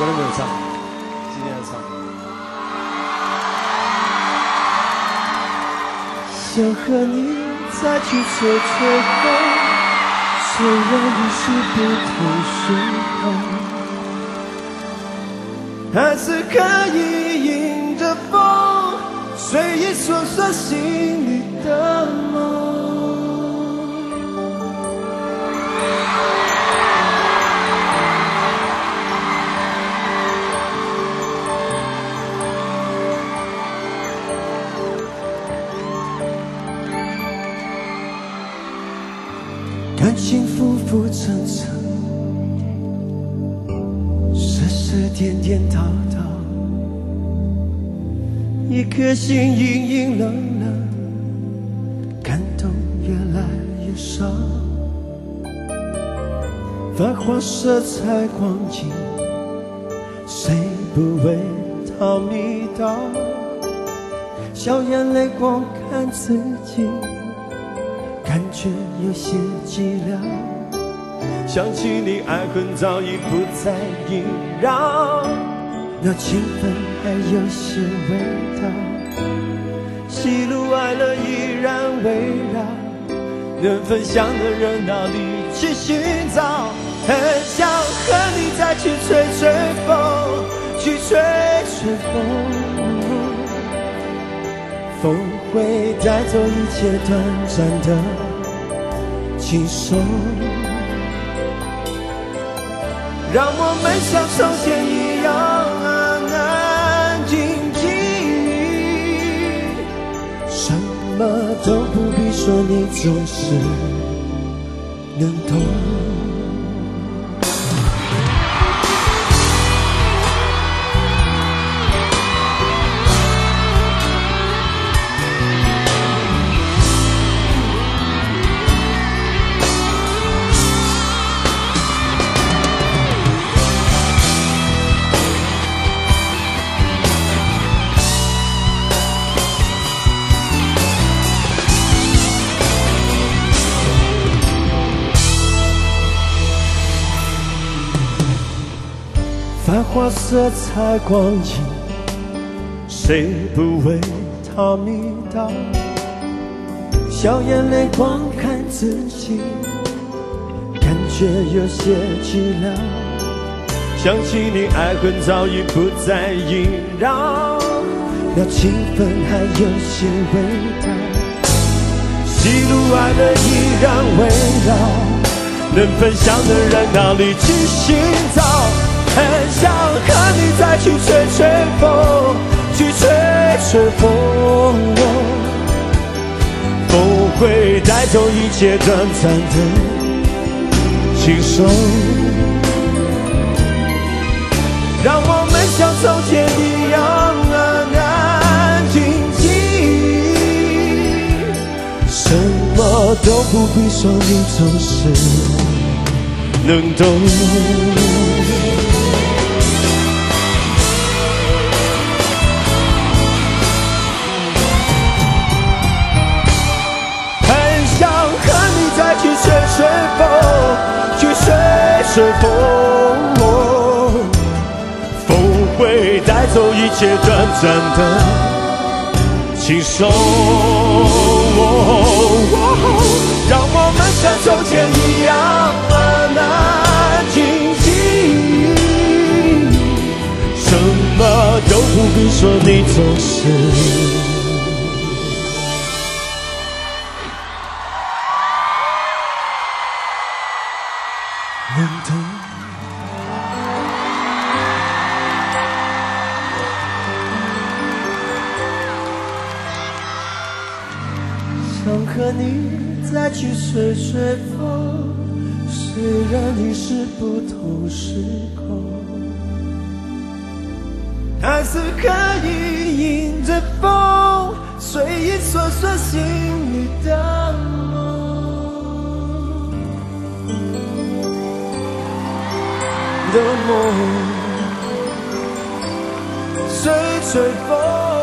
昨天没有唱，今天要唱。想和你再去吹吹风，虽然你是不同时空，还是可以迎着风，随意说说心里的梦。感情浮浮沉沉，世事颠颠倒倒，一颗心隐隐冷冷，感动越来越少。繁华色彩光景，谁不为它迷倒？笑眼泪光看自己，感觉有些寂寥，想起你爱恨早已不再萦绕，那情分还有些味道，喜怒哀乐依然围绕，能分享的人哪里去寻找？很想和你再去吹吹风，去吹吹风，风会带走一切短暂的轻松，让我们像从前一样安安静静，什么都不必说，你总是能懂。繁华色彩光景，谁不为它迷倒？笑眼泪光看自己，感觉有些寂寥，想起你爱恨早已不再萦绕，那情分还有些味道，喜怒哀乐依然围绕，能分享的人哪里去寻找？很想和你再去吹吹风，去吹吹风，风会带走一切短暂的轻松，让我们像从前一样安安静静，什么都不必说，你总是能懂。再去吹吹风，去吹吹风，风会带走一切短暂的轻松，让我们像从前一样安安静静，什么都不必说，你总是能懂。想和你再去吹吹风，虽然你是不同时空，还是可以迎着风，随意说说心里的梦，吹吹风。